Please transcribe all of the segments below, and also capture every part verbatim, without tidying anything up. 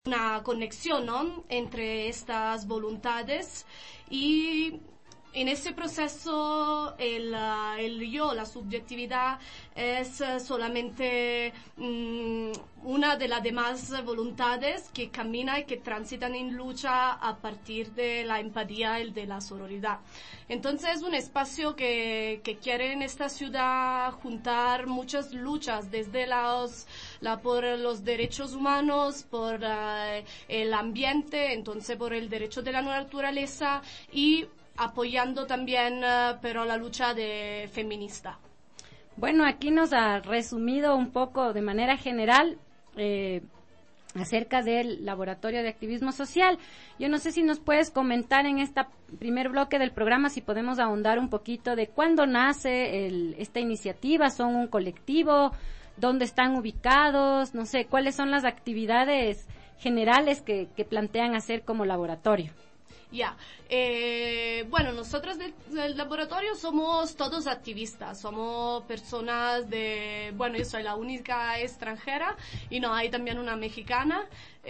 una conexión, ¿no?, entre estas voluntades, y en ese proceso el, uh, el yo, la subjetividad, es uh, solamente um, una de las demás voluntades que camina y que transitan en lucha a partir de la empatía y de la sororidad. Entonces es un espacio que, que quiere en esta ciudad juntar muchas luchas, desde los, la, por los derechos humanos, por uh, el ambiente, entonces por el derecho de la naturaleza, y apoyando también, uh, pero la lucha de feminista. Bueno, aquí nos ha resumido un poco de manera general eh, acerca del Laboratorio de Activismo Social. Yo no sé si nos puedes comentar en este primer bloque del programa, si podemos ahondar un poquito de cuándo nace el, esta iniciativa. ¿Son un colectivo? ¿Dónde están ubicados? No sé, ¿cuáles son las actividades generales que, que plantean hacer como laboratorio? Ya, yeah. eh, bueno, nosotros del, del laboratorio somos todos activistas, somos personas de, bueno, yo soy la única extranjera y no, hay también una mexicana,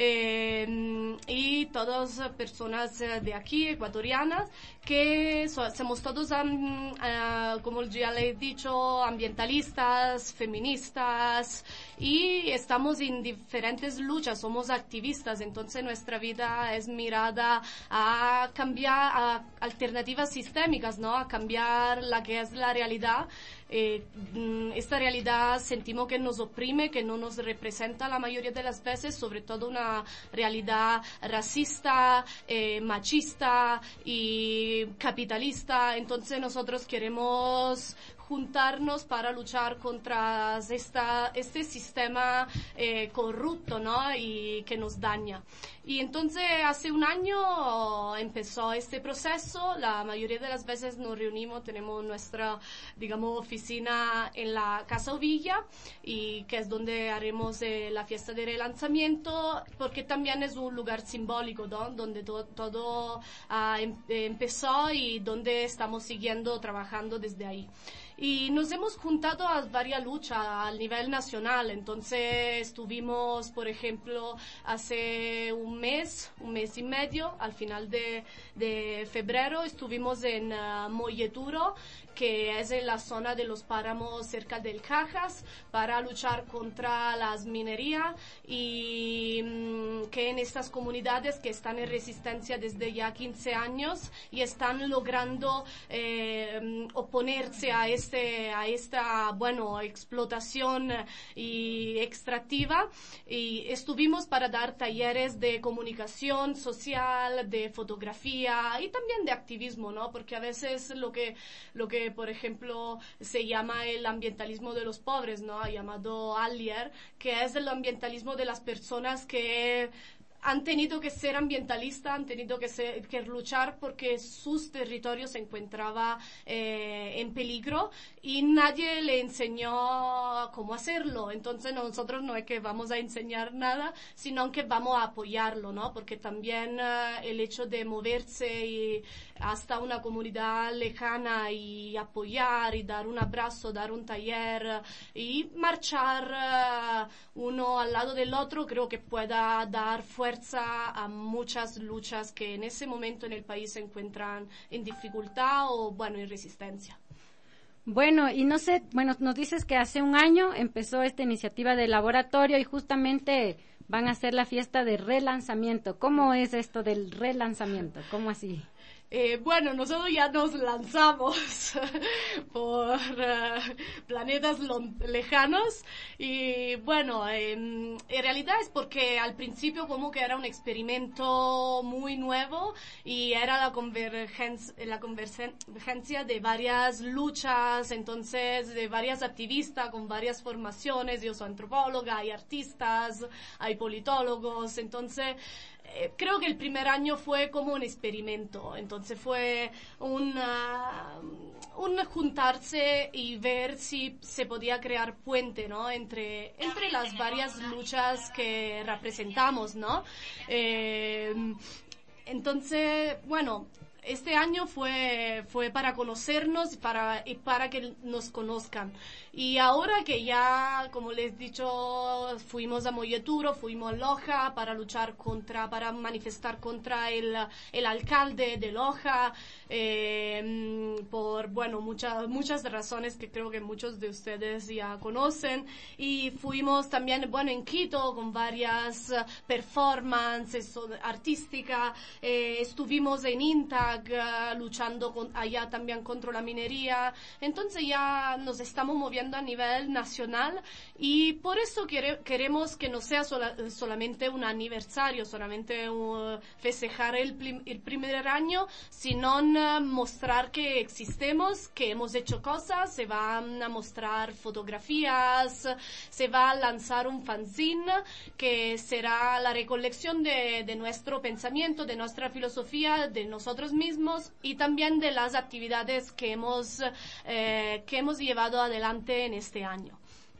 eh, y todas personas de aquí, ecuatorianas, que so, somos todos, um, uh, como ya le he dicho, ambientalistas, feministas, y estamos en diferentes luchas, somos activistas, entonces nuestra vida es mirada a cambiar, a alternativas sistémicas, ¿no?, a cambiar la que es la realidad. Eh, esta realidad sentimos que nos oprime, que no nos representa la mayoría de las veces, sobre todo una realidad racista, eh, machista y capitalista. Entonces nosotros queremos juntarnos para luchar contra esta, este sistema eh, corrupto, ¿no?, y que nos daña. Y entonces hace un año empezó este proceso. La mayoría de las veces nos reunimos, tenemos nuestra, digamos, oficina en la Casa Ovilla, y que es donde haremos eh, la fiesta de relanzamiento, porque también es un lugar simbólico, ¿no?, donde to- todo uh, em- empezó y donde estamos siguiendo trabajando desde ahí. Y nos hemos juntado a varias luchas a nivel nacional. Entonces estuvimos, por ejemplo, hace un mes, un mes y medio, al final de, de febrero, estuvimos en uh, Molleturo, que es en la zona de los páramos cerca del Cajas, para luchar contra las minerías, y mmm, que en estas comunidades que están en resistencia desde ya quince años y están logrando eh, oponerse a este a esta bueno explotación y extractiva. Y estuvimos para dar talleres de comunicación social, de fotografía y también de activismo, ¿no?, porque a veces lo que lo que por ejemplo se llama el ambientalismo de los pobres, ¿no?, llamado Allier, que es el ambientalismo de las personas que han tenido que ser ambientalistas, han tenido que, ser, que luchar porque sus territorios se encontraban eh, en peligro, y nadie le enseñó cómo hacerlo. Entonces nosotros no es que vamos a enseñar nada, sino que vamos a apoyarlo, ¿no?, porque también uh, el hecho de moverse y hasta una comunidad lejana y apoyar y dar un abrazo, dar un taller y marchar uh, uno al lado del otro, creo que pueda dar fuerza a muchas luchas que en ese momento en el país se encuentran en dificultad o, bueno, en resistencia. Bueno, y no sé, bueno, nos dices que hace un año empezó esta iniciativa del laboratorio y justamente van a hacer la fiesta de relanzamiento. ¿Cómo es esto del relanzamiento? ¿Cómo así? Eh, bueno, nosotros ya nos lanzamos por uh, planetas lejanos, y bueno, eh, en realidad es porque al principio como que era un experimento muy nuevo y era la convergencia, la convergencia de varias luchas, entonces de varias activistas con varias formaciones. Yo soy antropóloga, hay artistas, hay politólogos, entonces Eh, creo que el primer año fue como un experimento, entonces fue una, un juntarse y ver si se podía crear puente, ¿no?, entre, entre las varias luchas que representamos, ¿no? Eh, entonces, bueno, este año fue, fue para conocernos para, y para que nos conozcan. Y ahora que ya, como les he dicho, fuimos a Molleturo, fuimos a Loja para luchar contra, para manifestar contra el, el alcalde de Loja, eh, por, bueno, muchas, muchas razones que creo que muchos de ustedes ya conocen. Y fuimos también, bueno, en Quito con varias performances artísticas, eh, estuvimos en INTAG uh, luchando con, allá también contra la minería. Entonces ya nos estamos moviendo a nivel nacional y por eso quiere, queremos que no sea sola, solamente un aniversario, solamente uh, festejar el, prim, el primer año, sino uh, mostrar que existemos, que hemos hecho cosas. Se van a mostrar fotografías, se va a lanzar un fanzine que será la recolección de, de nuestro pensamiento, de nuestra filosofía, de nosotros mismos y también de las actividades que hemos, eh, que hemos llevado adelante en este año.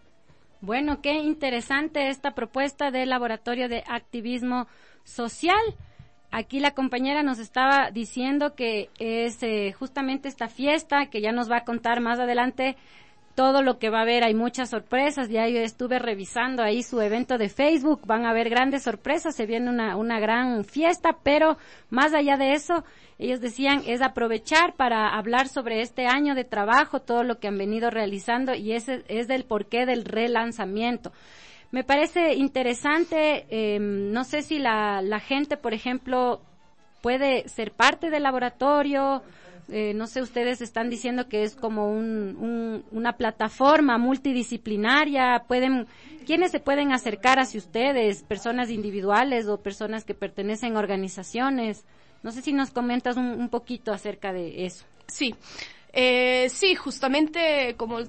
Bueno, qué interesante esta propuesta del Laboratorio de Activismo Social. Aquí la compañera nos estaba diciendo que es eh, justamente esta fiesta, que ya nos va a contar más adelante todo lo que va a haber. Hay muchas sorpresas, ya yo estuve revisando ahí su evento de Facebook, van a haber grandes sorpresas, se viene una, una gran fiesta, pero más allá de eso, ellos decían, es aprovechar para hablar sobre este año de trabajo, todo lo que han venido realizando, y ese es del porqué del relanzamiento. Me parece interesante, eh, no sé si la, la gente, por ejemplo, puede ser parte del laboratorio. Eh, no sé, ustedes están diciendo que es como un, un, una plataforma multidisciplinaria. Pueden, ¿quiénes se pueden acercar hacia ustedes? ¿Personas individuales o personas que pertenecen a organizaciones? No sé si nos comentas un, un poquito acerca de eso. Sí. Eh, sí, justamente como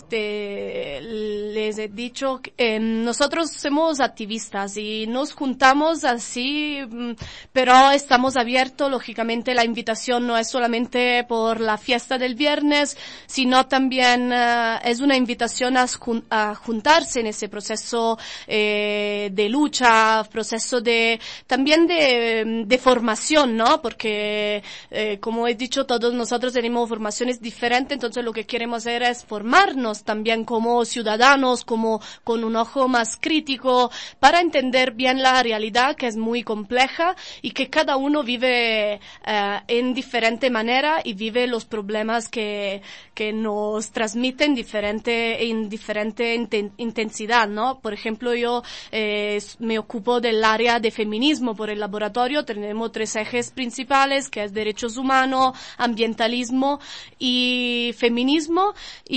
te les he dicho, eh, nosotros somos activistas y nos juntamos así, pero estamos abiertos. Lógicamente la invitación no es solamente por la fiesta del viernes, sino también uh, es una invitación a, a juntarse en ese proceso eh, de lucha, proceso de también de, de formación, ¿no? Porque eh, como he dicho, todos nosotros tenemos formaciones diferentes. Entonces lo que queremos hacer es formarnos también como ciudadanos, como con un ojo más crítico, para entender bien la realidad, que es muy compleja y que cada uno vive eh, en diferente manera y vive los problemas que, que nos transmiten diferente, en diferente inten, intensidad, ¿no? Por ejemplo, yo eh, me ocupo del área de feminismo por el laboratorio. Tenemos tres ejes principales, que es derechos humanos, ambientalismo y feminismo,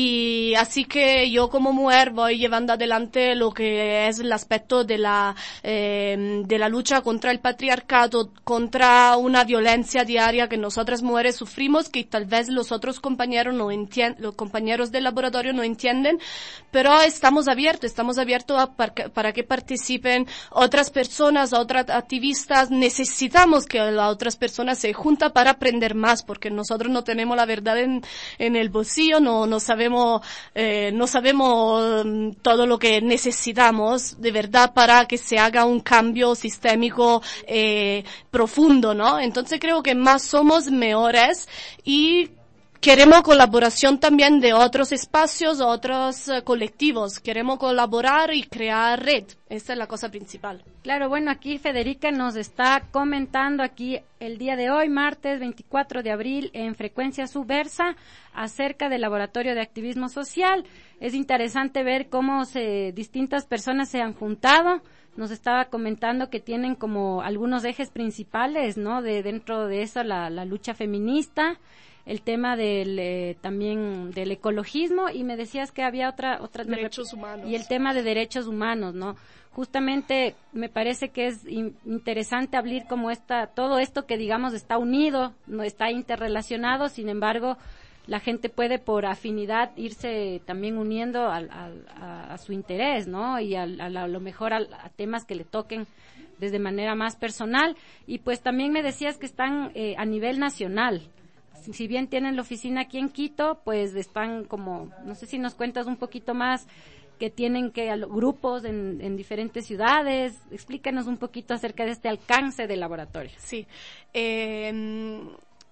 y así que yo como mujer voy llevando adelante lo que es el aspecto de la eh, de la lucha contra el patriarcado, contra una violencia diaria que nosotras mujeres sufrimos, que tal vez los otros compañeros no entienden, los compañeros del laboratorio no entienden, pero estamos abiertos, estamos abiertos a, para, para que participen otras personas, otras activistas. Necesitamos que las otras personas se junten para aprender más, porque nosotros no tenemos la verdad en en el bolsillo, no, no sabemos, eh, no sabemos um, todo lo que necesitamos de verdad para que se haga un cambio sistémico eh, profundo, ¿no? Entonces creo que más somos mejores y queremos colaboración también de otros espacios, otros uh, colectivos. Queremos colaborar y crear red. Esa es la cosa principal. Claro, bueno, aquí Federica nos está comentando aquí el día de hoy, martes veinticuatro de abril, en Frecuencia Subversa, acerca del Laboratorio de Activismo Social. Es interesante ver cómo se, distintas personas se han juntado. Nos estaba comentando que tienen como algunos ejes principales, ¿no? De dentro de eso la, la lucha feminista, el tema del eh, también del ecologismo, y me decías que había otra otra derechos humanos, y el tema de derechos humanos, ¿no? Justamente me parece que es in, interesante hablar como esta todo esto que digamos está unido, no está interrelacionado, sin embargo la gente puede por afinidad irse también uniendo al, al, a, a su interés, ¿no? Y al, a, a lo mejor a, a temas que le toquen desde manera más personal. Y pues también me decías que están eh, a nivel nacional. Si bien tienen la oficina aquí en Quito, pues están como, no sé si nos cuentas un poquito más, que tienen que grupos en, en diferentes ciudades. Explícanos un poquito acerca de este alcance del laboratorio. Sí. Eh,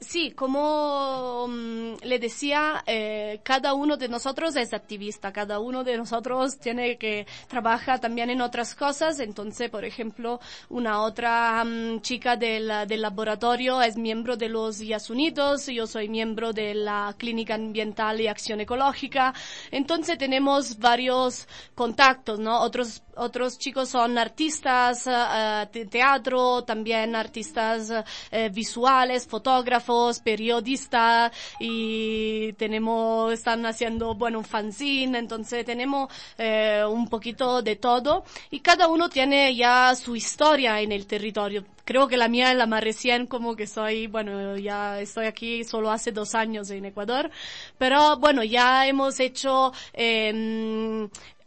sí, como um, le decía, eh, cada uno de nosotros es activista, cada uno de nosotros tiene que trabajar también en otras cosas. Entonces, por ejemplo, una otra um, chica del, del laboratorio es miembro de los I A S Unidos, yo soy miembro de la Clínica Ambiental y Acción Ecológica. Entonces tenemos varios contactos, ¿no? Otros Otros chicos son artistas, uh, de teatro, también artistas uh, visuales, fotógrafos, periodistas, y tenemos, están haciendo, bueno, un fanzine. Entonces tenemos uh, un poquito de todo, y cada uno tiene ya su historia en el territorio. Creo que la mía es la más recién, como que soy, bueno, ya estoy aquí solo hace dos años en Ecuador, pero bueno, ya hemos hecho eh,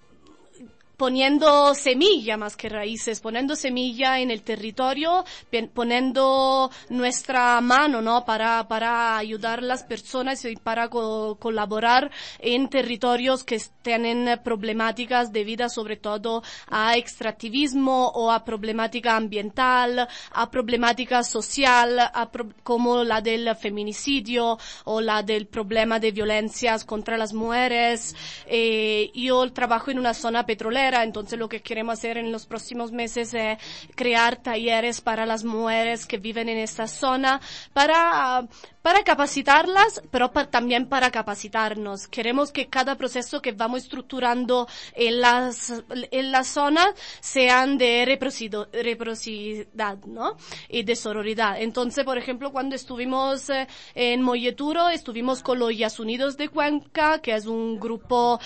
poniendo semilla más que raíces, poniendo semilla en el territorio, poniendo nuestra mano, ¿no? Para, para ayudar a las personas y para co- colaborar en territorios que tienen problemáticas debidas sobre todo a extractivismo o a problemática ambiental, a problemática social, a pro- como la del feminicidio o la del problema de violencias contra las mujeres. Eh, yo trabajo en una zona petrolera. Entonces lo que queremos hacer en los próximos meses es crear talleres para las mujeres que viven en esta zona, para para capacitarlas, pero para, también para capacitarnos. Queremos que cada proceso que vamos estructurando en las en la zona sean de reciprocidad, ¿no? Y de sororidad. Entonces, por ejemplo, cuando estuvimos eh, en Molleturo, estuvimos con los I A S Unidos de Cuenca, que es un grupo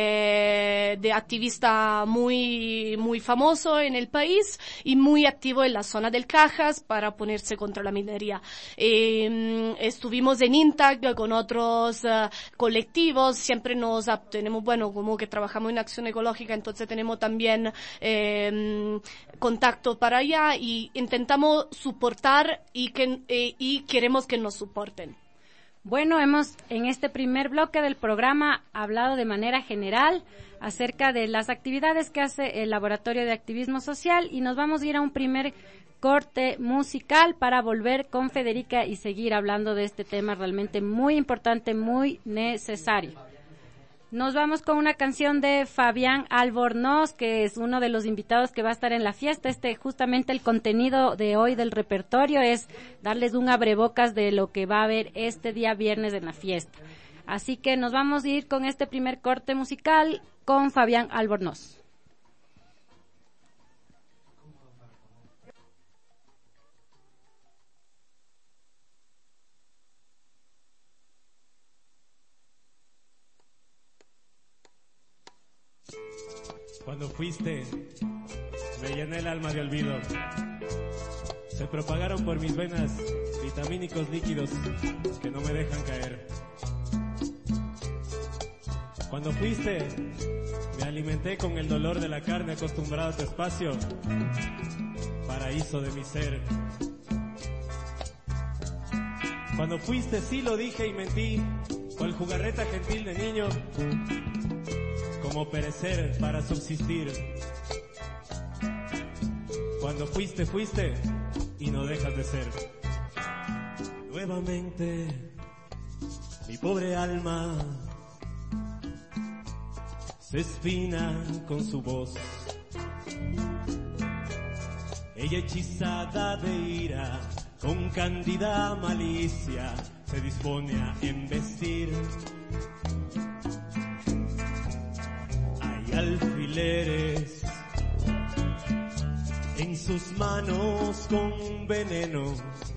eh, de activistas muy muy famoso en el país y muy activo en la zona del Cajas para ponerse contra la minería. Eh, estuvimos en INTAC con otros uh, colectivos, siempre nos tenemos, bueno, como que trabajamos en acción ecológica, entonces tenemos también eh, contacto para allá y intentamos soportar y que eh, y queremos que nos soporten. Bueno, hemos en este primer bloque del programa hablado de manera general acerca de las actividades que hace el Laboratorio de Activismo Social, y nos vamos a ir a un primer corte musical para volver con Federica y seguir hablando de este tema realmente muy importante, muy necesario. Nos vamos con una canción de Fabián Albornoz, que es uno de los invitados que va a estar en la fiesta. Este, justamente el contenido de hoy del repertorio es darles un abrebocas de lo que va a haber este día viernes en la fiesta. Así que nos vamos a ir con este primer corte musical con Fabián Albornoz. Cuando fuiste, me llené el alma de olvido. Se propagaron por mis venas vitamínicos líquidos que no me dejan caer. Cuando fuiste, me alimenté con el dolor de la carne acostumbrada a tu espacio, paraíso de mi ser. Cuando fuiste, sí lo dije y mentí, cual jugarreta gentil de niño, como perecer para subsistir. Cuando fuiste, fuiste y no dejas de ser. Nuevamente, mi pobre alma se espina con su voz. Ella hechizada de ira, con cándida malicia, se dispone a embestir. Hay alfileres en sus manos con veneno,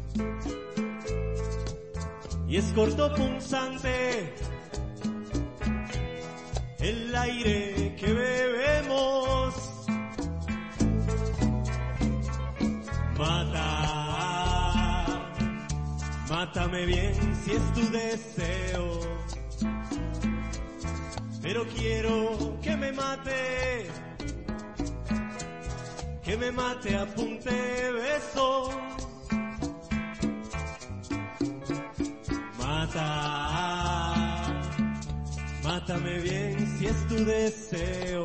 y es corto punzante el aire que bebemos. Mata, mátame bien si es tu deseo, pero quiero que me mate, que me mate a punta de besos. Mata, mátame bien si es tu deseo,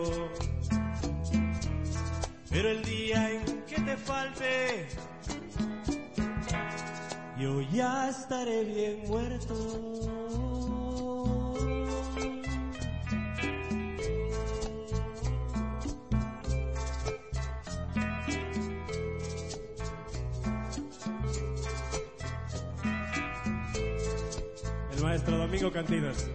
pero el día en que te falte, yo ya estaré bien muerto. El maestro Domingo Cantinas.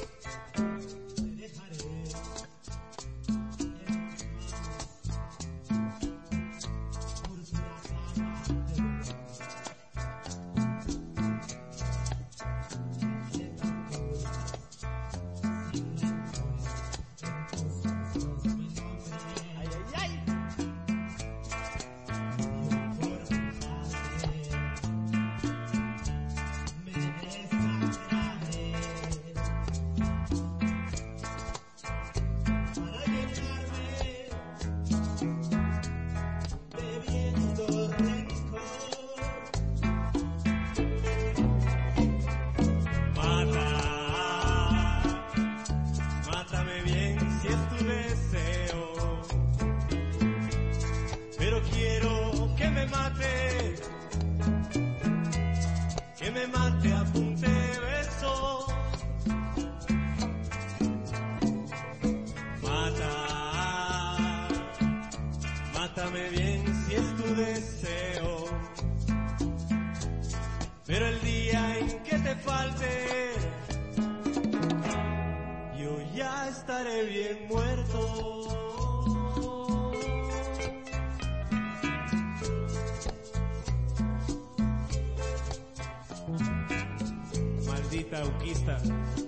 Uquista.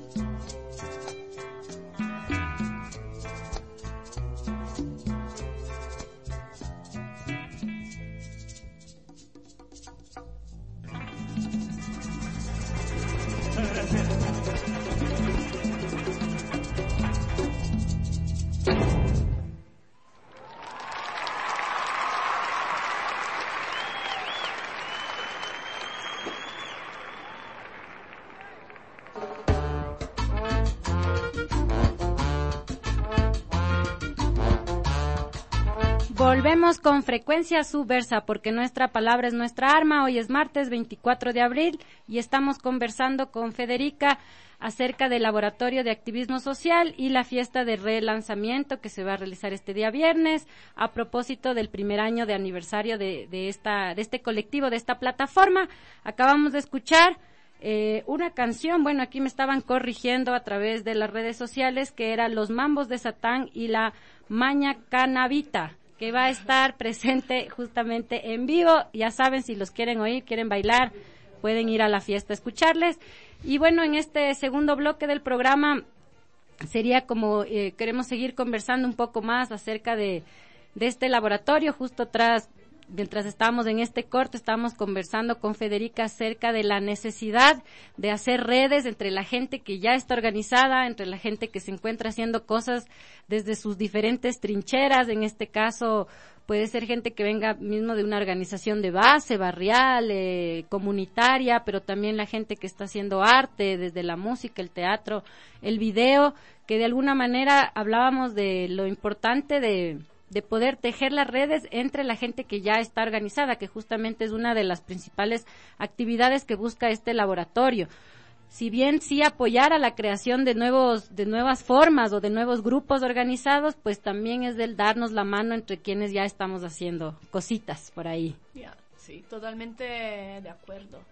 Volvemos con Frecuencia Subversa, porque nuestra palabra es nuestra arma. Hoy es martes veinticuatro de abril y estamos conversando con Federica acerca del Laboratorio de Activismo Social y la fiesta de relanzamiento que se va a realizar este día viernes a propósito del primer año de aniversario de, de, esta, de este colectivo, de esta plataforma. Acabamos de escuchar eh, una canción, bueno, aquí me estaban corrigiendo a través de las redes sociales, que era Los Mambos de Satán y la Maña Canavita, que va a estar presente justamente en vivo. Ya saben, si los quieren oír, quieren bailar, pueden ir a la fiesta a escucharles. Y bueno, en este segundo bloque del programa sería como, eh, queremos seguir conversando un poco más acerca de, de este laboratorio. Justo tras, mientras estábamos en este corte, estábamos conversando con Federica acerca de la necesidad de hacer redes entre la gente que ya está organizada, entre la gente que se encuentra haciendo cosas desde sus diferentes trincheras. En este caso puede ser gente que venga mismo de una organización de base, barrial, eh, comunitaria, pero también la gente que está haciendo arte, desde la música, el teatro, el video, que de alguna manera hablábamos de lo importante de de poder tejer las redes entre la gente que ya está organizada, que justamente es una de las principales actividades que busca este laboratorio. Si bien sí apoyar a la creación de nuevos, de nuevas formas o de nuevos grupos organizados, pues también es del darnos la mano entre quienes ya estamos haciendo cositas por ahí. Yeah, sí, totalmente de acuerdo.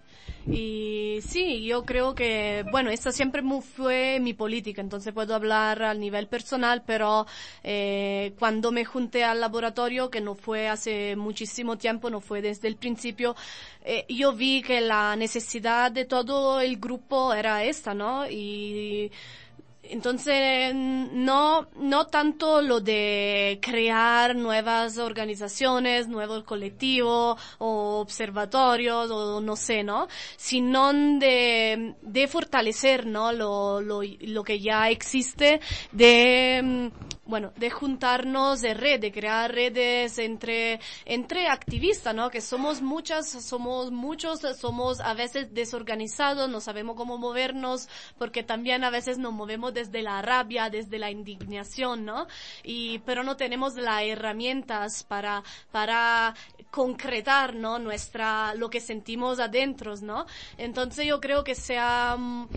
Y sí, yo creo que, bueno, esta siempre fue mi política, entonces puedo hablar a nivel personal, pero eh, cuando me junté al laboratorio, que no fue hace muchísimo tiempo, no fue desde el principio, eh, yo vi que la necesidad de todo el grupo era esta, ¿no? Y entonces, no, no tanto lo de crear nuevas organizaciones, nuevos colectivos o observatorios o no sé, ¿no? Sino de, de fortalecer, ¿no? Lo, lo, lo que ya existe, de, bueno, de juntarnos de red, de crear redes entre, entre activistas, ¿no? Que somos muchas, somos muchos, somos a veces desorganizados, no sabemos cómo movernos, porque también a veces nos movemos desde la rabia, desde la indignación, ¿no? Y, pero no tenemos las herramientas para, para concretar, ¿no? Nuestra, lo que sentimos adentro, ¿no? Entonces yo creo que sea,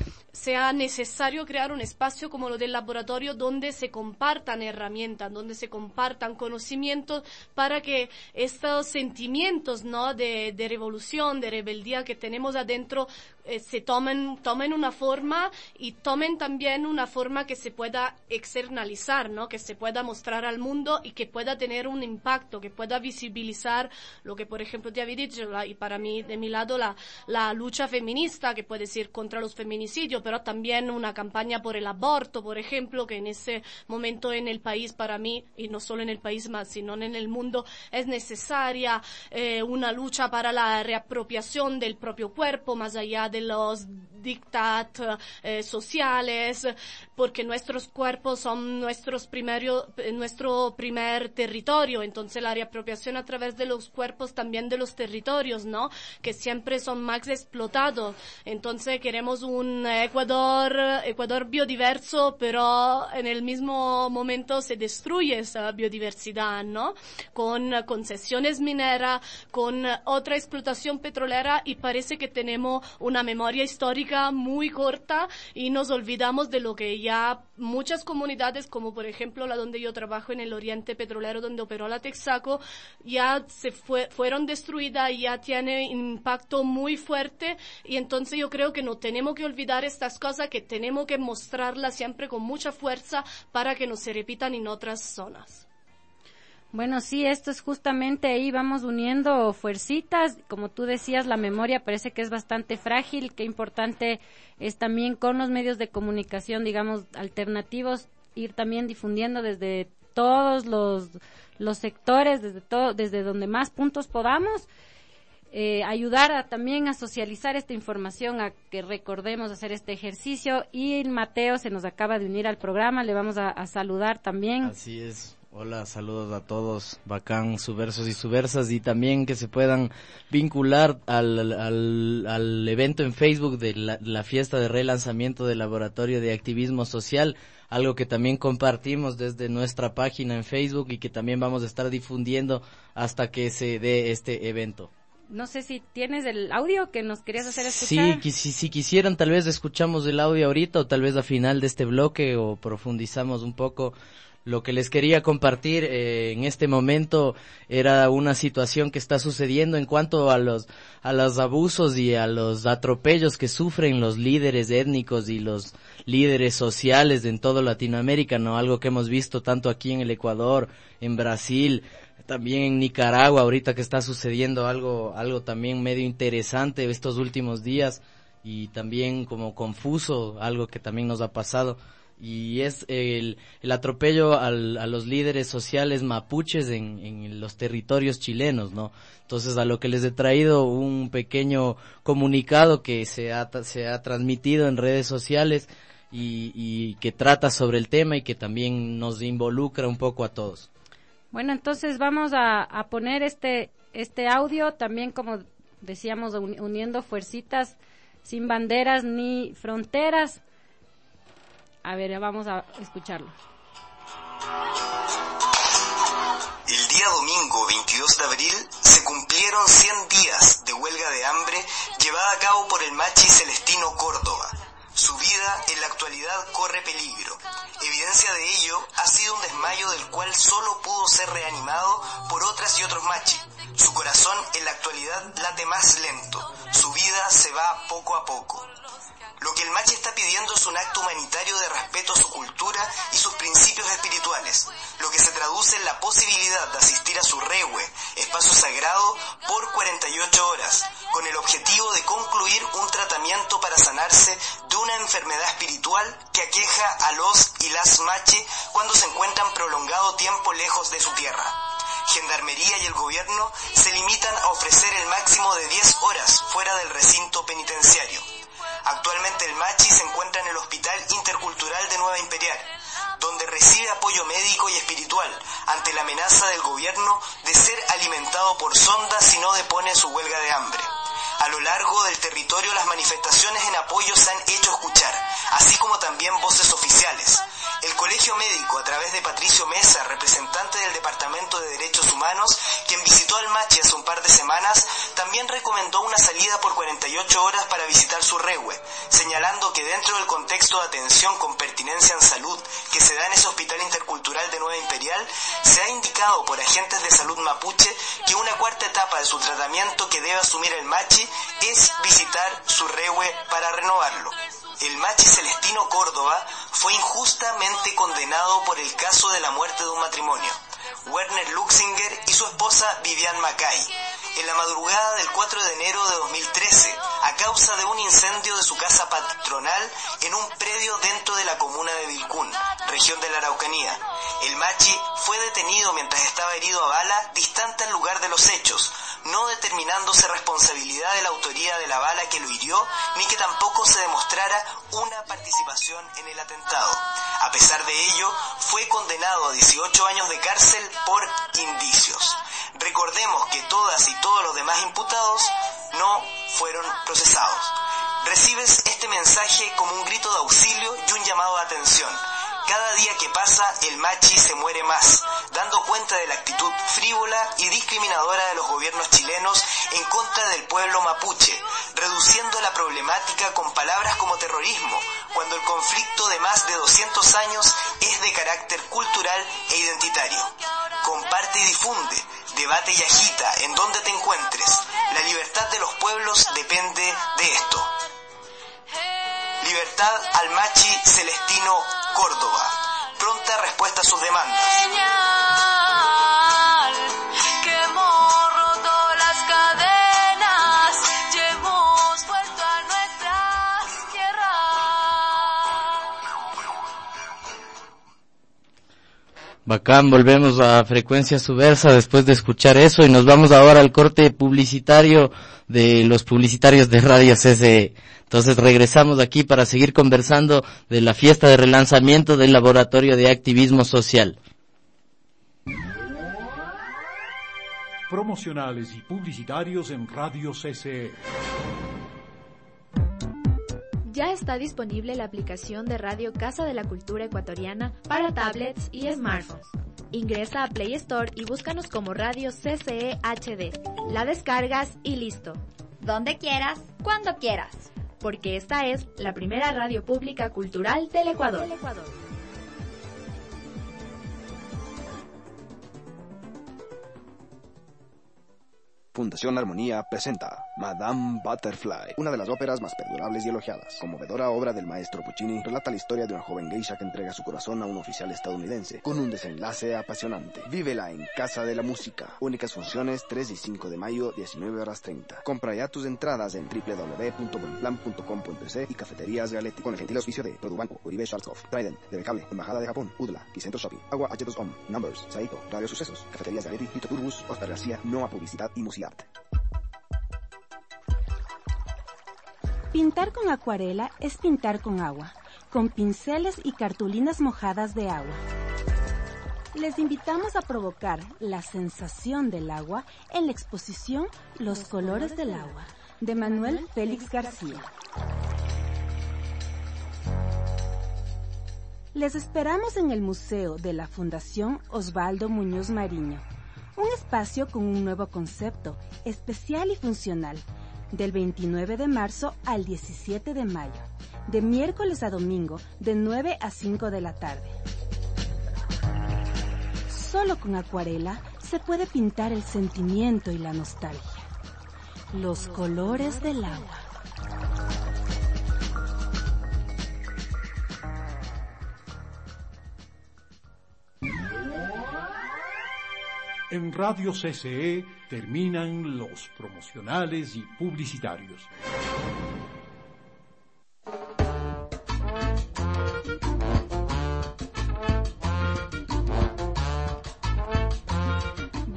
sea necesario crear un espacio como lo del laboratorio donde se compartan herramientas, donde se compartan conocimientos para que estos sentimientos, ¿no? De, de revolución, de rebeldía que tenemos adentro eh, se tomen, tomen una forma y tomen también una forma que se pueda externalizar, ¿no? Que se pueda mostrar al mundo y que pueda tener un impacto, que pueda visibilizar lo que, por ejemplo, te había dicho, la, y para mí, de mi lado, la, la lucha feminista, que puede ser contra los feminicidios, pero también una campaña por el aborto, por ejemplo, que en ese momento en el país, para mí, y no solo en el país más, sino en el mundo, es necesaria, eh, una lucha para la reapropiación del propio cuerpo, más allá de los dictat eh, sociales, porque nuestros cuerpos son nuestros primeros, nuestro primer territorio, entonces la reapropiación a través de los cuerpos también de los territorios, ¿no? Que siempre son más explotados. Entonces queremos un Ecuador, Ecuador biodiverso, pero en el mismo momento se destruye esa biodiversidad, ¿no? Con concesiones mineras, con otra explotación petrolera, y parece que tenemos una memoria histórica muy corta y nos olvidamos de lo que ya muchas comunidades, como por ejemplo la donde yo trabajo en el oriente petrolero, donde operó la Texaco, ya se fue, fueron destruidas, ya tiene impacto muy fuerte, y entonces yo creo que no tenemos que olvidar estas cosas, que tenemos que mostrarlas siempre con mucha fuerza para que no se repitan en otras zonas. Bueno, sí, esto es justamente ahí, vamos uniendo fuercitas, como tú decías, la memoria parece que es bastante frágil, qué importante es también con los medios de comunicación, digamos, alternativos, ir también difundiendo desde todos los, los sectores, desde todo, desde donde más puntos podamos, eh, ayudar a, también a socializar esta información, a que recordemos hacer este ejercicio. Y Mateo se nos acaba de unir al programa, le vamos a, a saludar también. Así es. Hola, saludos a todos, bacán, subversos y subversas, y también que se puedan vincular al, al, al evento en Facebook de la, la fiesta de relanzamiento del Laboratorio de Activismo Social, algo que también compartimos desde nuestra página en Facebook y que también vamos a estar difundiendo hasta que se dé este evento. No sé si tienes el audio que nos querías hacer escuchar. Sí, si, si quisieran, tal vez escuchamos el audio ahorita o tal vez al final de este bloque, o profundizamos un poco. Lo que les quería compartir eh, en este momento era una situación que está sucediendo en cuanto a los a los abusos y a los atropellos que sufren los líderes étnicos y los líderes sociales en toda Latinoamérica, ¿no? Algo que hemos visto tanto aquí en el Ecuador, en Brasil, también en Nicaragua, ahorita que está sucediendo algo algo también medio interesante estos últimos días, y también como confuso, algo que también nos ha pasado. Y es el, el atropello al, a los líderes sociales mapuches en, en los territorios chilenos, ¿no? Entonces, a lo que les he traído un pequeño comunicado que se ha, se ha transmitido en redes sociales y, y que trata sobre el tema y que también nos involucra un poco a todos. Bueno, entonces vamos a, a poner este, este audio, también como decíamos, uniendo fuercitas sin banderas ni fronteras. A ver, vamos a escucharlo. El día domingo veintidós de abril se cumplieron cien días de huelga de hambre llevada a cabo por el machi Celestino Córdoba. Su vida en la actualidad corre peligro. Evidencia de ello ha sido un desmayo del cual solo pudo ser reanimado por otras y otros machi. Su corazón en la actualidad late más lento. Su vida se va poco a poco. Lo que el machi está pidiendo es un acto humanitario de respeto a su cultura y sus principios espirituales, lo que se traduce en la posibilidad de asistir a su regue, espacio sagrado, por cuarenta y ocho horas, con el objetivo de concluir un tratamiento para sanarse de una enfermedad espiritual que aqueja a los y las machi cuando se encuentran prolongado tiempo lejos de su tierra. Gendarmería y el gobierno se limitan a ofrecer el máximo de diez horas fuera del recinto penitenciario. Actualmente el machi se encuentra en el Hospital Intercultural de Nueva Imperial, donde recibe apoyo médico y espiritual ante la amenaza del gobierno de ser alimentado por sondas si no depone su huelga de hambre. A lo largo del territorio las manifestaciones en apoyo se han hecho escuchar, así como también voces oficiales. El Colegio Médico, a través de Patricio Mesa, representante del Departamento de Derechos Humanos, quien visitó al Machi hace un par de semanas, también recomendó una salida por cuarenta y ocho horas para visitar su rehue, señalando que dentro del contexto de atención con pertinencia en salud que se da en ese Hospital Intercultural de Nueva Imperial, se ha indicado por agentes de salud mapuche que una cuarta etapa de su tratamiento que debe asumir el Machi es visitar su rehue para renovarlo. El Machi Celestino Córdoba fue injustamente condenado por el caso de la muerte de un matrimonio, Werner Luxinger y su esposa Vivian Macay, en la madrugada del cuatro de enero de dos mil trece, a causa de un incendio de su casa patronal en un predio dentro de la comuna de Vilcún, región de la Araucanía. El Machi fue detenido mientras estaba herido a bala distante al lugar de los hechos, no determinándose responsabilidad de la autoría de la bala que lo hirió, ni que tampoco se demostrara una participación en el atentado. A pesar de ello, fue condenado a dieciocho años de cárcel por indicios. Recordemos que todas y todos los demás imputados no fueron procesados. Recibes este mensaje como un grito de auxilio y un llamado de atención. Cada día que pasa, el Machi se muere más, dando cuenta de la actitud frívola y discriminadora de los gobiernos chilenos en contra del pueblo mapuche, reduciendo la problemática con palabras como terrorismo, cuando el conflicto de más de doscientos años es de carácter cultural e identitario. Comparte y difunde, debate y agita en donde te encuentres. La libertad de los pueblos depende de esto. Libertad al Machi Celestino Córdoba. Pronta respuesta a sus demandas. Señal que hemos roto las cadenas y hemos vuelto a nuestra tierra. Bacán, volvemos a Frecuencia Subversa después de escuchar eso y nos vamos ahora al corte publicitario de los publicitarios de Radio C C E. Entonces regresamos aquí para seguir conversando de la fiesta de relanzamiento del Laboratorio de Activismo Social. Promocionales y publicitarios en Radio C C E. Ya está disponible la aplicación de Radio Casa de la Cultura Ecuatoriana para tablets y smartphones. Ingresa a Play Store y búscanos como Radio C C E H D. La descargas y listo. Donde quieras, cuando quieras. Porque esta es la primera radio pública cultural del Ecuador. Del Ecuador. Fundación Armonía presenta Madame Butterfly, una de las óperas más perdurables y elogiadas. Conmovedora obra del maestro Puccini relata la historia de una joven geisha que entrega su corazón a un oficial estadounidense, con un desenlace apasionante. Vívela en Casa de la Música. Únicas funciones tres y cinco de mayo, diecinueve horas treinta. Compra ya tus entradas en doble u doble u doble u punto buenplan punto com punto es y Cafeterías Galetti, con el gentil auspicio de Produbanco, Uribe Schwarzkopf, Trident, D B Cable, Embajada de Japón, Udla, Vicentro Shopping, Agua H dos O M, Numbers, Saito, Radio Sucesos, Cafeterías Galetti, Lito Turbus, Oscar García, Noa Publicidad y Musiart. Pintar con acuarela es pintar con agua, con pinceles y cartulinas mojadas de agua. Les invitamos a provocar la sensación del agua en la exposición Los colores del agua, de Manuel Félix García. Les esperamos en el Museo de la Fundación Osvaldo Muñoz Mariño, un espacio con un nuevo concepto, especial y funcional, del veintinueve de marzo al diecisiete de mayo, de miércoles a domingo, de nueve a cinco de la tarde. Solo con acuarela se puede pintar el sentimiento y la nostalgia. Los colores del agua. En Radio C C E terminan los promocionales y publicitarios.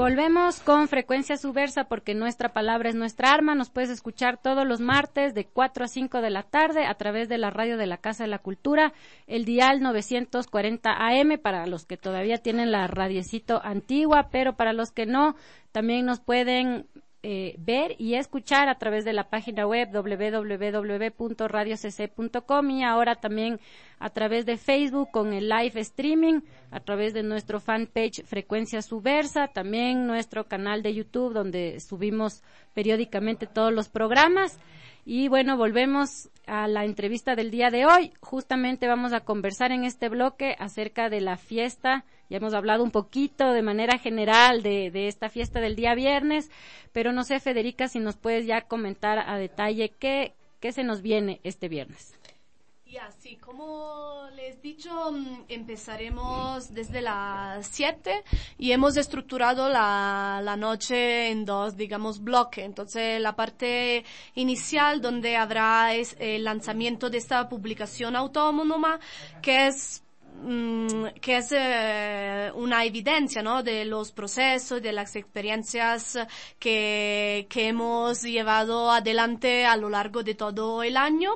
Volvemos con Frecuencia Subversa porque nuestra palabra es nuestra arma. Nos puedes escuchar todos los martes de cuatro a cinco de la tarde a través de la radio de la Casa de la Cultura, el dial novecientos cuarenta A M para los que todavía tienen la radiecito antigua, pero para los que no, también nos pueden eh, ver y escuchar a través de la página web doble u doble u doble u punto radio c c punto com y ahora también a través de Facebook con el live streaming, a través de nuestro fanpage Frecuencia Subversa, también nuestro canal de YouTube donde subimos periódicamente todos los programas. Y bueno, volvemos a la entrevista del día de hoy. Justamente vamos a conversar en este bloque acerca de la fiesta. Ya hemos hablado un poquito de manera general de, de esta fiesta del día viernes, pero no sé, Federica, si nos puedes ya comentar a detalle qué, qué se nos viene este viernes. Ya, sí, como les he dicho, empezaremos desde las siete y hemos estructurado la, la noche en dos, digamos, bloques. Entonces, la parte inicial donde habrá es el lanzamiento de esta publicación autónoma, que es que es eh, una evidencia, ¿no?, de los procesos, de las experiencias que, que hemos llevado adelante a lo largo de todo el año.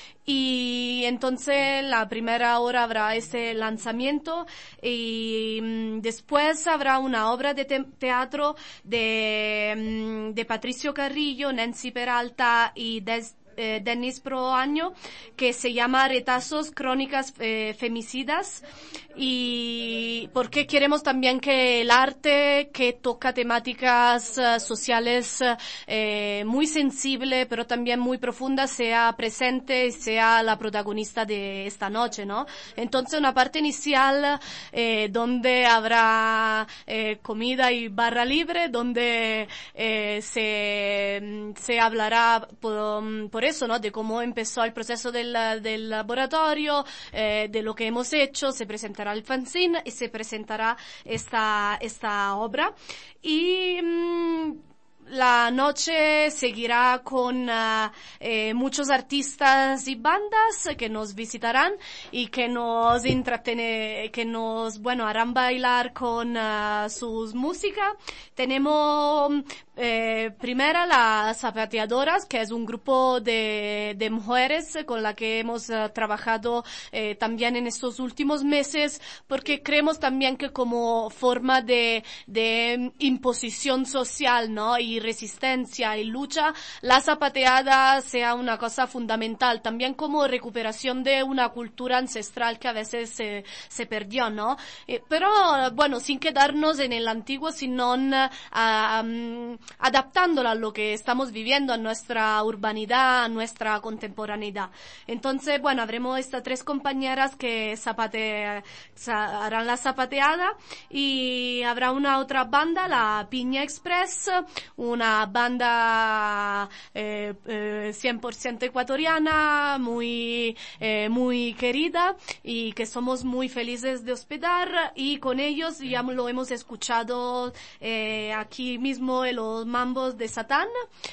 Y entonces la primera hora habrá ese lanzamiento y mm, después habrá una obra de te- teatro de, mm, de Patricio Carrillo, Nancy Peralta y Des- eh, Denis Proaño, que se llama Retazos, Crónicas eh, Femicidas, y porque queremos también que el arte que toca temáticas uh, sociales eh, muy sensibles pero también muy profundas sea presente y sea la protagonista de esta noche, ¿no? Entonces una parte inicial eh, donde habrá eh, comida y barra libre, donde eh, se, se hablará por, por eso, ¿no?, de cómo empezó el proceso del, del laboratorio, eh, de lo que hemos hecho, se presentará el fanzine y se presentará esta, esta obra. Y mmm, la noche seguirá con uh, eh, muchos artistas y bandas que nos visitarán y que nos entretene, que nos, bueno, harán bailar con uh, sus música. Tenemos eh, primero las Zapateadoras, que es un grupo de, de mujeres con la que hemos uh, trabajado eh, también en estos últimos meses, porque creemos también que como forma de, de imposición social, ¿no?, y resistencia y lucha, la zapateada sea una cosa fundamental, también como recuperación de una cultura ancestral que a veces se, se perdió, ¿no? Eh, pero, bueno, sin quedarnos en el antiguo, sino uh, um, adaptándola a lo que estamos viviendo, a nuestra urbanidad, a nuestra contemporaneidad. Entonces, bueno, habremos estas tres compañeras que zapate, harán la zapateada y habrá una otra banda, la Piña Express, una banda eh, eh, cien por ciento ecuatoriana, muy, eh, muy querida y que somos muy felices de hospedar, y con ellos ya lo hemos escuchado eh, aquí mismo en los Mambos de Satán,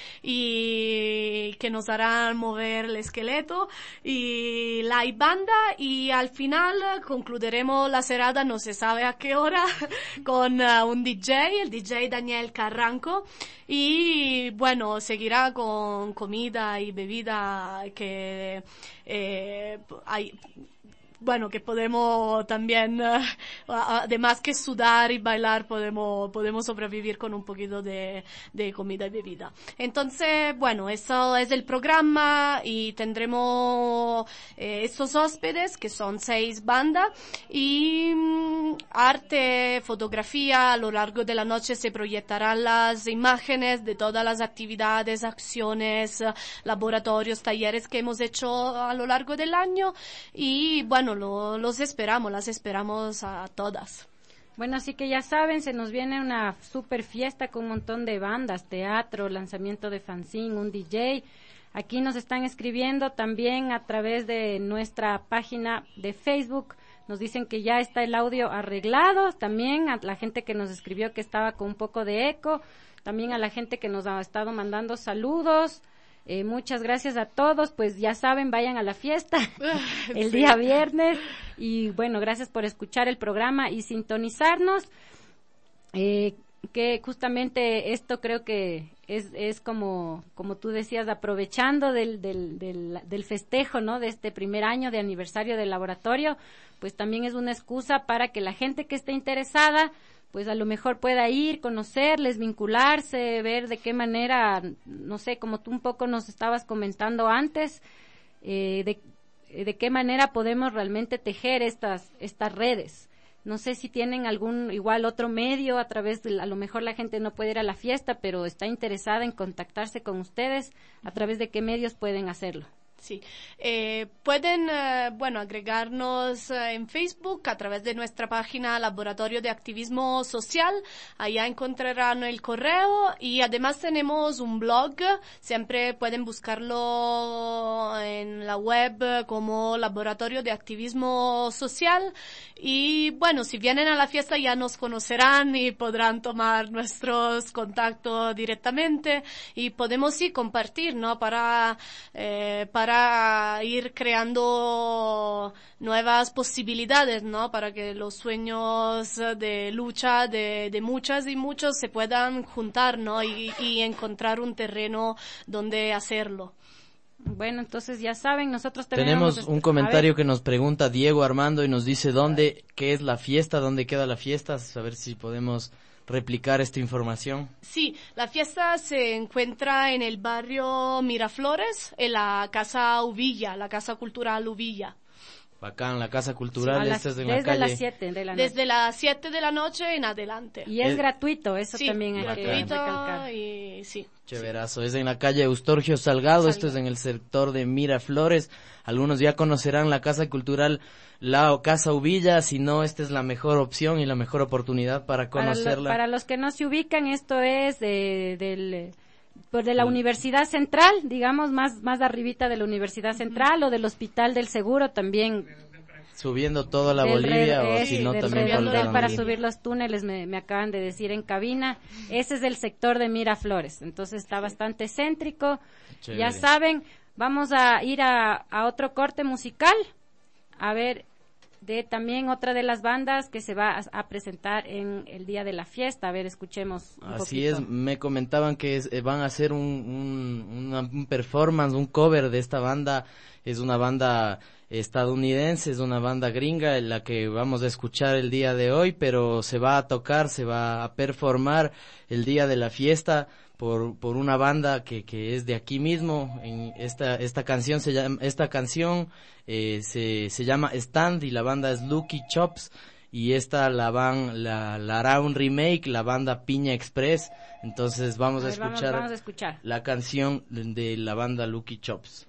y que nos harán mover el esqueleto y la banda, y al final concluiremos la serada, no se sabe a qué hora, con uh, un D J, el D J Daniel Carranco, y bueno, seguirá con comida y bebida que eh, hay, bueno, que podemos también, uh, además que sudar y bailar, podemos, podemos sobrevivir con un poquito de, de comida y bebida. Entonces, bueno, eso es el programa, y tendremos eh, estos hóspedes, que son seis bandas, y mm, arte, fotografía. A lo largo de la noche se proyectarán las imágenes de todas las actividades, acciones, laboratorios, talleres que hemos hecho a lo largo del año, y bueno, Lo, los esperamos, las esperamos a todas. Bueno, así que ya saben, se nos viene una super fiesta con un montón de bandas, teatro, lanzamiento de fanzine, un D J. Aquí nos están escribiendo también a través de nuestra página de Facebook. Nos dicen que ya está el audio arreglado. También a la gente que nos escribió que estaba con un poco de eco. También a la gente que nos ha estado mandando saludos. Eh, muchas gracias a todos, pues ya saben, vayan a la fiesta el sí. día viernes, y bueno, gracias por escuchar el programa y sintonizarnos. Eh, que justamente esto creo que es, es como, como tú decías, aprovechando del, del, del, del festejo, ¿no? De este primer año de aniversario del laboratorio, pues también es una excusa para que la gente que esté interesada, pues a lo mejor pueda ir, conocerles, vincularse, ver de qué manera, no sé, como tú un poco nos estabas comentando antes, eh, de, de qué manera podemos realmente tejer estas, estas redes. No sé si tienen algún, igual otro medio, a través de, a lo mejor la gente no puede ir a la fiesta, pero está interesada en contactarse con ustedes, ¿a través de qué medios pueden hacerlo? Sí, eh, pueden, eh, bueno, agregarnos eh, en Facebook a través de nuestra página Laboratorio de Activismo Social. Allá encontrarán el correo y además tenemos un blog. Siempre pueden buscarlo en la web como Laboratorio de Activismo Social. Y bueno, si vienen a la fiesta ya nos conocerán y podrán tomar nuestros contactos directamente y podemos sí compartir, ¿no? Para, eh, para para ir creando nuevas posibilidades, ¿no? Para que los sueños de lucha de, de muchas y muchos se puedan juntar, ¿no? Y, y encontrar un terreno donde hacerlo. Bueno, entonces ya saben, nosotros tenemos un este, comentario que nos pregunta Diego Armando y nos dice dónde, qué es la fiesta, dónde queda la fiesta, a ver si podemos replicar esta información. Sí, la fiesta se encuentra en el barrio Miraflores, en la Casa Uvilla, la Casa Cultural Uvilla. Bacán, la Casa Cultural, sí, esta es en desde la calle. Las siete de la noche. Desde las siete de la noche en adelante. Y es, es gratuito, eso sí, también hay gratuito que recalcar. Y sí. Chéverazo, es en la calle Eustorgio Salgado, Salgado, esto es en el sector de Miraflores. Algunos ya conocerán la Casa Cultural, la Casa Uvilla, si no, esta es la mejor opción y la mejor oportunidad para conocerla. Para, lo, para los que no se ubican, esto es de, del... pues de la sí. Universidad Central, digamos, más más arribita de la Universidad Central, uh-huh. o del Hospital del Seguro también. Subiendo toda la Bolivia, red, o si no del también del para subir los túneles, me, me acaban de decir en cabina. Ese es el sector de Miraflores, entonces está bastante céntrico. Chévere. Ya saben, vamos a ir a, a otro corte musical, a ver, de también otra de las bandas que se va a, a presentar en el día de la fiesta. A ver, escuchemos un Así poquito. es, me comentaban que es, eh, van a hacer un, un, una, un performance, un cover de esta banda. Es una banda estadounidense, es una banda gringa en la que vamos a escuchar el día de hoy, pero se va a tocar, se va a performar el día de la fiesta por por una banda que que es de aquí mismo. En esta esta canción se llama esta canción eh, se se llama Stand y la banda es Lucky Chops y esta la van la, la hará un remake la banda Piña Express. Entonces vamos a, a, ver, escuchar, vamos, vamos a escuchar la canción de la banda Lucky Chops.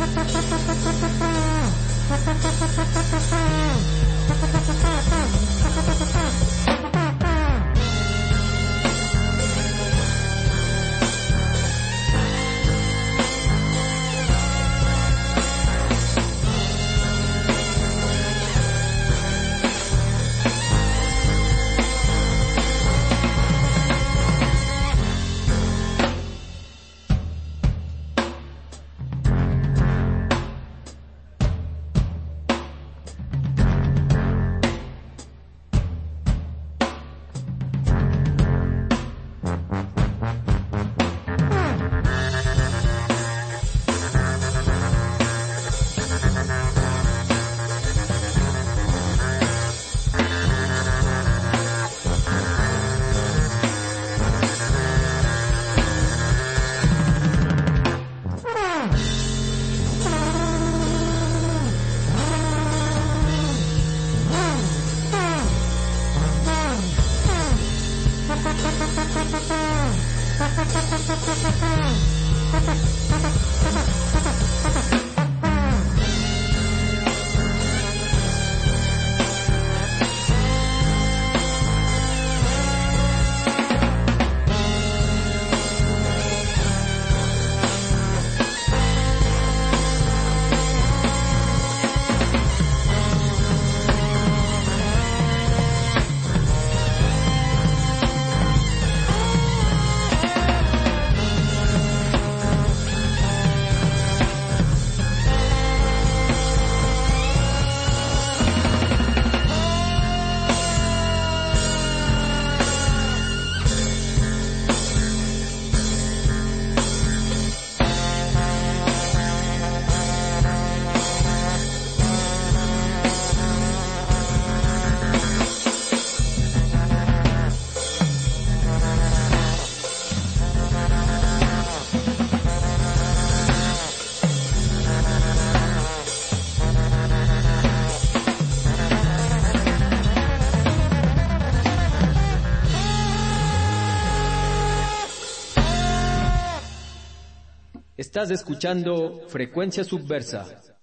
Estás escuchando Frecuencia Subversa.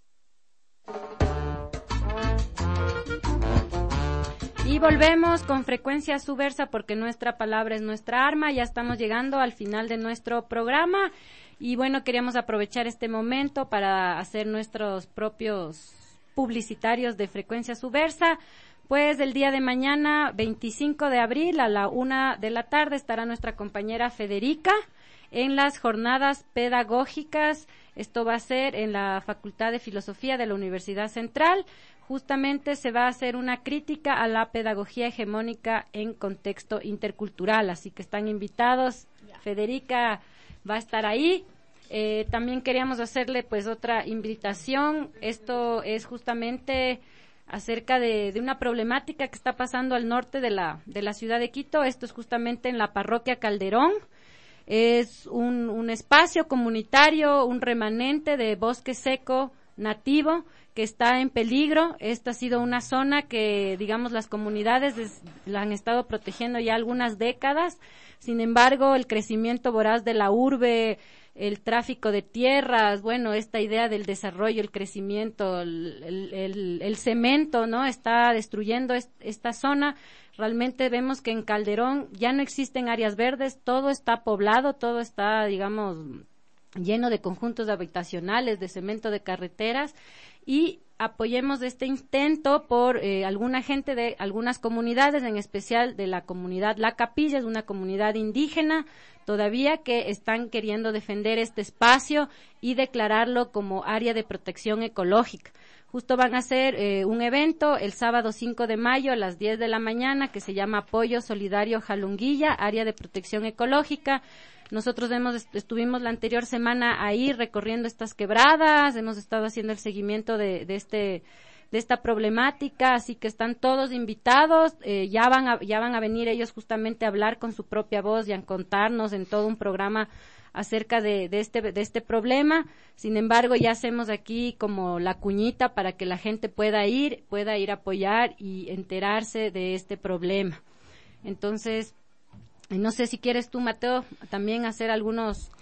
Y volvemos con Frecuencia Subversa porque nuestra palabra es nuestra arma. Ya estamos llegando al final de nuestro programa y bueno, queríamos aprovechar este momento para hacer nuestros propios publicitarios de Frecuencia Subversa. Pues el día de mañana, veinticinco de abril, a la una de la tarde, estará nuestra compañera Federica en las jornadas pedagógicas. Esto va a ser en la Facultad de Filosofía de la Universidad Central. Justamente se va a hacer una crítica a la pedagogía hegemónica en contexto intercultural, así que están invitados. Federica va a estar ahí. Eh, también queríamos hacerle pues otra invitación. Esto es justamente acerca de, de una problemática que está pasando al norte de la, de la ciudad de Quito. Esto es justamente en la parroquia Calderón. Es un, un espacio comunitario, un remanente de bosque seco nativo que está en peligro. Esta ha sido una zona que, digamos, las comunidades des, la han estado protegiendo ya algunas décadas. Sin embargo, el crecimiento voraz de la urbe, el tráfico de tierras, bueno, esta idea del desarrollo, el crecimiento, el, el, el, el cemento, ¿no? Está destruyendo est, esta zona. Realmente vemos que en Calderón ya no existen áreas verdes, todo está poblado, todo está, digamos, lleno de conjuntos habitacionales, de cemento, de carreteras, y apoyemos este intento por eh, alguna gente de algunas comunidades, en especial de la comunidad La Capilla, es una comunidad indígena todavía que están queriendo defender este espacio y declararlo como área de protección ecológica. Justo van a hacer eh, un evento el sábado cinco de mayo a las diez de la mañana que se llama Apoyo Solidario Jalunguilla, área de protección ecológica. Nosotros hemos, estuvimos la anterior semana ahí recorriendo estas quebradas, hemos estado haciendo el seguimiento de, de este de esta problemática, así que están todos invitados, eh, ya van a, ya van a venir ellos justamente a hablar con su propia voz y a contarnos en todo un programa acerca de, de este de este problema. Sin embargo, ya hacemos aquí como la cuñita para que la gente pueda ir, pueda ir a apoyar y enterarse de este problema. Entonces, no sé si quieres tú, Mateo, también hacer algunos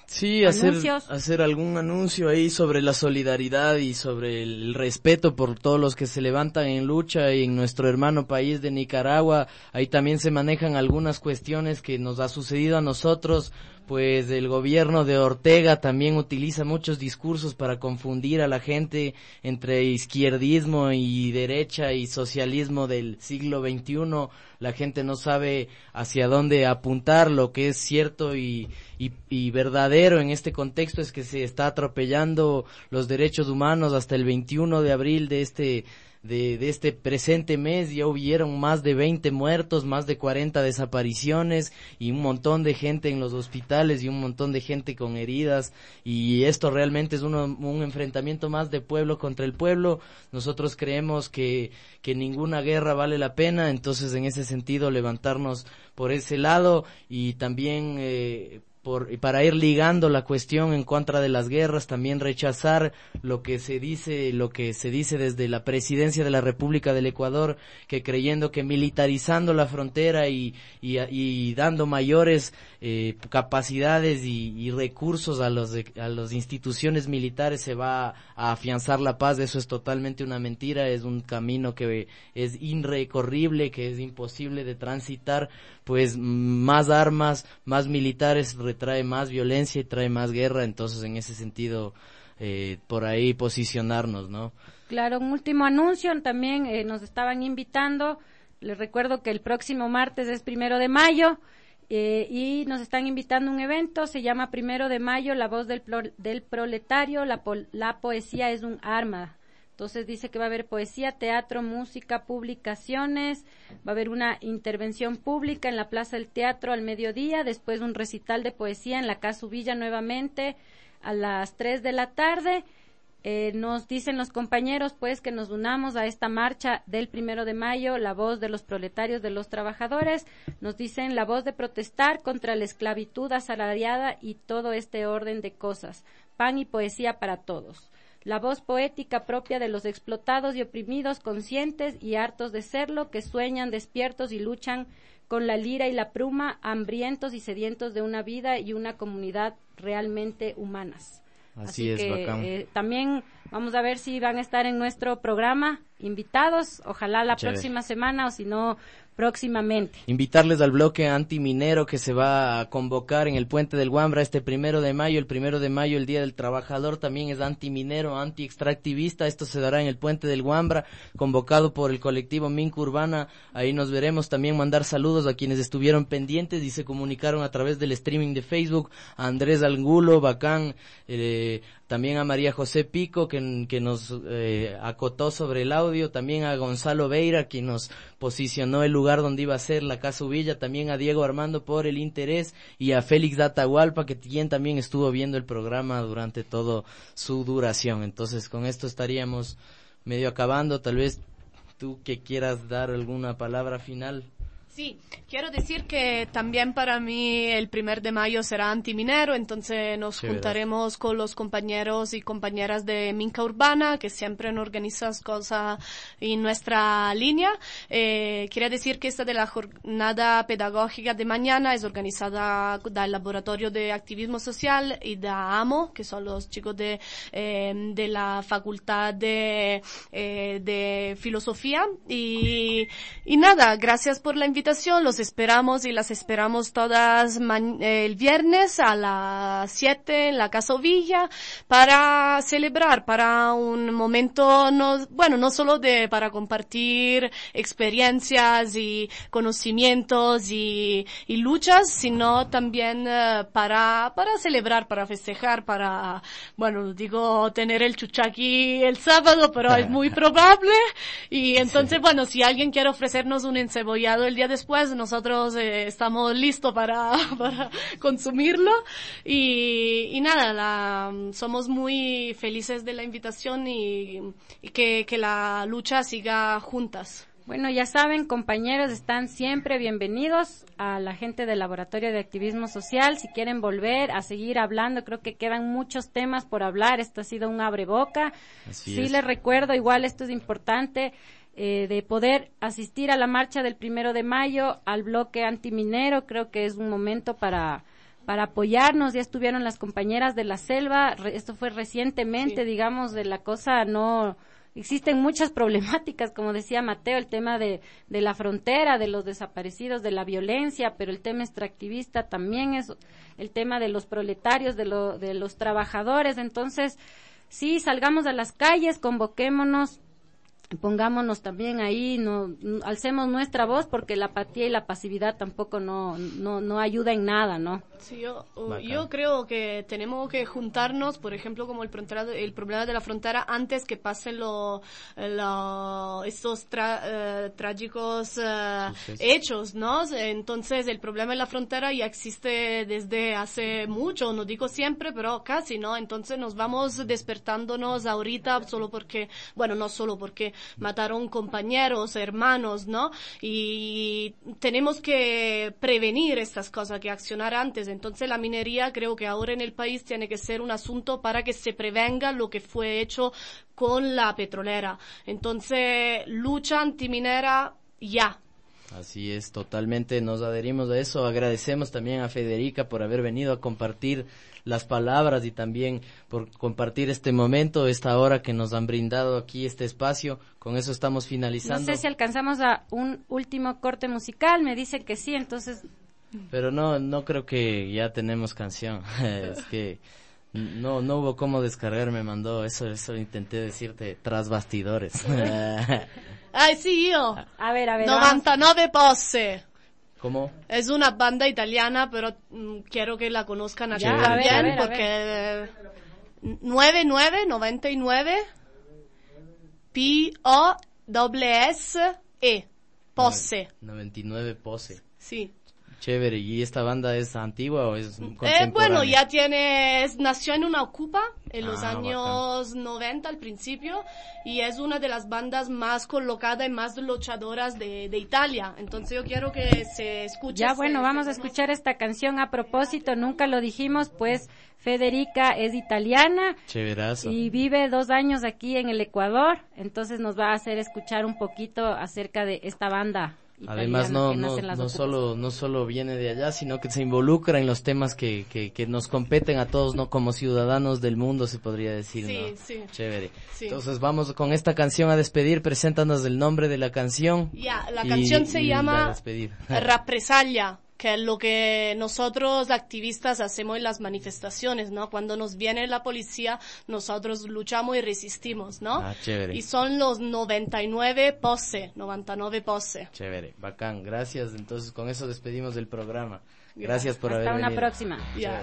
Sí, hacer, hacer algún anuncio ahí sobre la solidaridad y sobre el respeto por todos los que se levantan en lucha, y en nuestro hermano país de Nicaragua, ahí también se manejan algunas cuestiones que nos ha sucedido a nosotros. Pues el gobierno de Ortega también utiliza muchos discursos para confundir a la gente entre izquierdismo y derecha y socialismo del siglo veintiuno. La gente no sabe hacia dónde apuntar. Lo que es cierto y, y, y verdadero en este contexto es que se está atropellando los derechos humanos. Hasta el veintiuno de abril de este De, de este presente mes ya hubieron más de veinte muertos, más de cuarenta desapariciones y un montón de gente en los hospitales y un montón de gente con heridas, y esto realmente es uno, un enfrentamiento más de pueblo contra el pueblo. Nosotros creemos que, que ninguna guerra vale la pena, entonces en ese sentido levantarnos por ese lado y también eh, Por, y para ir ligando la cuestión en contra de las guerras, también rechazar lo que se dice, lo que se dice desde la presidencia de la República del Ecuador, que creyendo que militarizando la frontera y, y, y dando mayores eh, capacidades y, y recursos a los de, a las instituciones militares se va a afianzar la paz. Eso es totalmente una mentira, es un camino que es irrecorrible, que es imposible de transitar, pues más armas, más militares trae más violencia y trae más guerra. Entonces en ese sentido eh, por ahí posicionarnos, ¿no? Claro, un último anuncio, también eh, nos estaban invitando, les recuerdo que el próximo martes es primero de mayo eh, y nos están invitando a un evento, se llama Primero de Mayo, la voz del, pro, del proletario, la, pol, la poesía es un arma. Entonces dice que va a haber poesía, teatro, música, publicaciones, va a haber una intervención pública en la Plaza del Teatro al mediodía, después un recital de poesía en la Casa Villa nuevamente a las tres de la tarde. Eh, nos dicen los compañeros pues que nos unamos a esta marcha del primero de mayo, la voz de los proletarios, de los trabajadores, nos dicen la voz de protestar contra la esclavitud asalariada y todo este orden de cosas, pan y poesía para todos. La voz poética propia de los explotados y oprimidos, conscientes y hartos de serlo, que sueñan despiertos y luchan con la lira y la pluma, hambrientos y sedientos de una vida y una comunidad realmente humanas. Así, Así es, que bacán. Eh, también vamos a ver si van a estar en nuestro programa invitados, ojalá la Chévere. próxima semana o si no próximamente. Invitarles al bloque antiminero que se va a convocar en el Puente del Guambra este primero de mayo. El primero de mayo, el Día del Trabajador, también es antiminero, anti-extractivista. Esto se dará en el Puente del Guambra, convocado por el colectivo Minca Urbana. Ahí nos veremos. También mandar saludos a quienes estuvieron pendientes y se comunicaron a través del streaming de Facebook. A Andrés Angulo, bacán, eh, también a María José Pico, que, que nos eh, acotó sobre el audio, también a Gonzalo Beira, quien nos posicionó el lugar donde iba a ser la Casa Villa, también a Diego Armando por el interés, y a Félix Datahualpa, que quien también estuvo viendo el programa durante todo su duración. Entonces con esto estaríamos medio acabando. Tal vez tú que quieras dar alguna palabra final. Sí, quiero decir que también para mí el primer de mayo será antiminero, entonces nos Sí, juntaremos con los compañeros y compañeras de Minca Urbana, que siempre nos organizan cosas en nuestra línea. Eh, quiero decir que esta de la jornada pedagógica de mañana es organizada del Laboratorio de Activismo Social y de A M O, que son los chicos de, eh, de la Facultad de, eh, de Filosofía. Y, y nada, gracias por la invitación. Los esperamos y las esperamos todas eh, el viernes a las siete en la Casa Villa para celebrar, para un momento, no, bueno, no solo de, para compartir experiencias y conocimientos y, y luchas, sino también uh, para, para celebrar, para festejar, para, bueno, digo, tener el chuchaqui el sábado, pero es muy probable. Y entonces, sí. Bueno, si alguien quiere ofrecernos un encebollado el día de después, nosotros eh, estamos listos para, para consumirlo y, y nada, la, somos muy felices de la invitación y, y que, que la lucha siga juntas. Bueno, ya saben, compañeros, están siempre bienvenidos a la gente del Laboratorio de Activismo Social. Si quieren volver a seguir hablando, creo que quedan muchos temas por hablar. Esto ha sido un abreboca. Así sí, es. Les recuerdo, igual esto es importante, Eh, de poder asistir a la marcha del primero de mayo, al bloque antiminero. Creo que es un momento para para apoyarnos. Ya estuvieron las compañeras de la selva, re, esto fue recientemente, sí. digamos, de la cosa no... Existen muchas problemáticas, como decía Mateo, el tema de, de la frontera, de los desaparecidos, de la violencia, pero el tema extractivista también es el tema de los proletarios, de, lo, de los trabajadores. Entonces, sí, salgamos a las calles, convoquémonos, pongámonos también ahí, no, no alcemos nuestra voz, porque la apatía y la pasividad tampoco no no no ayuda en nada, ¿no? Sí, yo uh, yo creo que tenemos que juntarnos, por ejemplo, como el frontera, el problema de la frontera, antes que pasen lo, lo estos tra, uh, trágicos uh, hechos, ¿no? Entonces, el problema en la frontera ya existe desde hace mucho, no digo siempre, pero casi, ¿no? Entonces, nos vamos despertándonos ahorita solo porque, bueno, no solo porque mataron compañeros, hermanos, ¿no? Y tenemos que prevenir estas cosas, que accionar antes. Entonces la minería creo que ahora en el país tiene que ser un asunto para que se prevenga lo que fue hecho con la petrolera. Entonces, lucha antiminera ya. Así es, totalmente nos adherimos a eso. Agradecemos también a Federica por haber venido a compartir las palabras y también por compartir este momento, esta hora que nos han brindado aquí este espacio. Con eso estamos finalizando. No sé si alcanzamos a un último corte musical, me dicen que sí, entonces... Pero no, no creo que ya tenemos canción. Es que no, no hubo cómo descargar, me mandó eso, eso intenté decirte tras bastidores. Ay, sí, yo. A ver, a ver. noventa y nueve Posse. ¿Cómo? Es una banda italiana, pero mm, quiero que la conozcan aquí ya, también, a ver, a ver, porque noventa y nueve, noventa y nueve, P O S S E, Posse. noventa y nueve Posse. Sí. Chévere, ¿y esta banda es antigua o es contemporánea? Eh, bueno, ya tiene, nació en una ocupa en los ah, años bacán. noventa al principio, y es una de las bandas más colocadas y más luchadoras de, de Italia. Entonces yo quiero que se escuche. Ya, se, bueno, se vamos a escuchar esta canción. A propósito, nunca lo dijimos, pues Federica es italiana. Chéverazo. Y vive dos años aquí en el Ecuador, entonces nos va a hacer escuchar un poquito acerca de esta banda. Además no no no solo no solo viene de allá, sino que se involucra en los temas que que que nos competen a todos, no, como ciudadanos del mundo, se podría decir, sí, ¿no? Sí. Chévere. Sí. Entonces vamos con esta canción a despedir. Preséntanos el nombre de la canción. Ya, la y, canción se y llama Rappresaglia, que es lo que nosotros activistas hacemos en las manifestaciones, ¿no? Cuando nos viene la policía, nosotros luchamos y resistimos, ¿no? Ah, chévere. Y son los noventa y nueve Posse, noventa y nueve Posse. Chévere, bacán, gracias. Entonces con eso despedimos del programa. Gracias por Hasta haber venido. Hasta una próxima. Ya.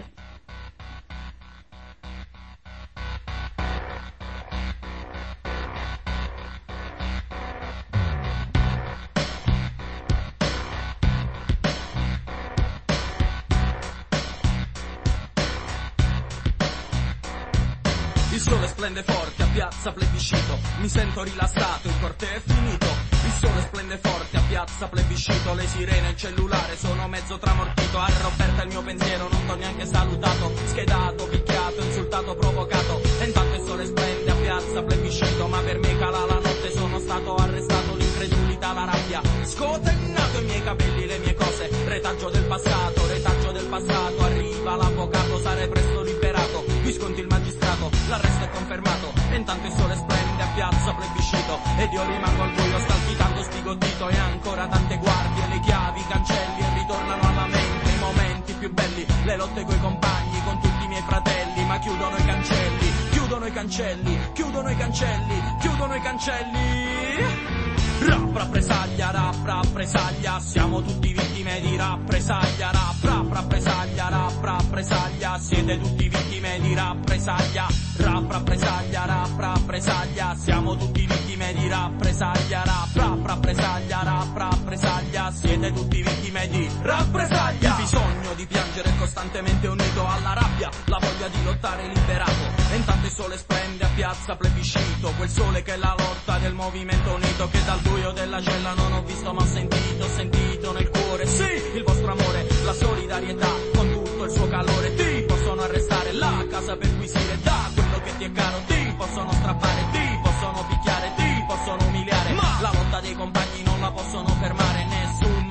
Il sole splende forte a piazza Plebiscito, mi sento rilassato, il corteo è finito. Il sole splende forte a piazza Plebiscito, le sirene, il cellulare, sono mezzo tramortito. A Roberta il mio pensiero non t'ho neanche salutato, schedato, picchiato, insultato, provocato. E intanto il sole splende a piazza Plebiscito, ma per me cala la notte, sono stato arrestato, l'incredulità, la rabbia, scotennato i miei capelli, le mie cose, retaggio del passato, retaggio del passato. Arriva l'avvocato, sarei presto liberato, visconti il magistrato, l'arresto è confermato. E intanto il sole splende a piazza Plebiscito, ed io rimango al buio scalpitando sbigottito. E ancora tante guardie, le chiavi, i cancelli, e ritornano alla mente i momenti più belli, le lotte coi compagni, con tutti i miei fratelli. Ma chiudono i cancelli, chiudono i cancelli, chiudono i cancelli, chiudono i cancelli. Rap rappresaglia, rap rappresaglia, siamo tutti vittime di rappresaglia. Rap rap rappresaglia, rap rappresaglia, siete tutti vittime di rappresaglia. Rap rappresaglia, rap rappresaglia, siamo tutti vittime di rappresaglia. Rap rap rappresaglia, rap rappresaglia, siete tutti vittime di rappresaglia. Il bisogno di piangere costantemente unito alla rabbia, la voglia di lottare liberato. E intanto il sole splende a piazza Plebiscito, quel sole che è la lotta del movimento unito, che dal buio della cella non ho visto ma ho sentito, ho sentito nel cuore, sì, il vostro amore, la solidarietà con tutto il suo calore. Ti possono arrestare, la casa perquisire, da quello che ti è caro, ti possono strappare, ti possono picchiare, ti possono umiliare, ma la lotta dei compagni non la possono fermare, nessun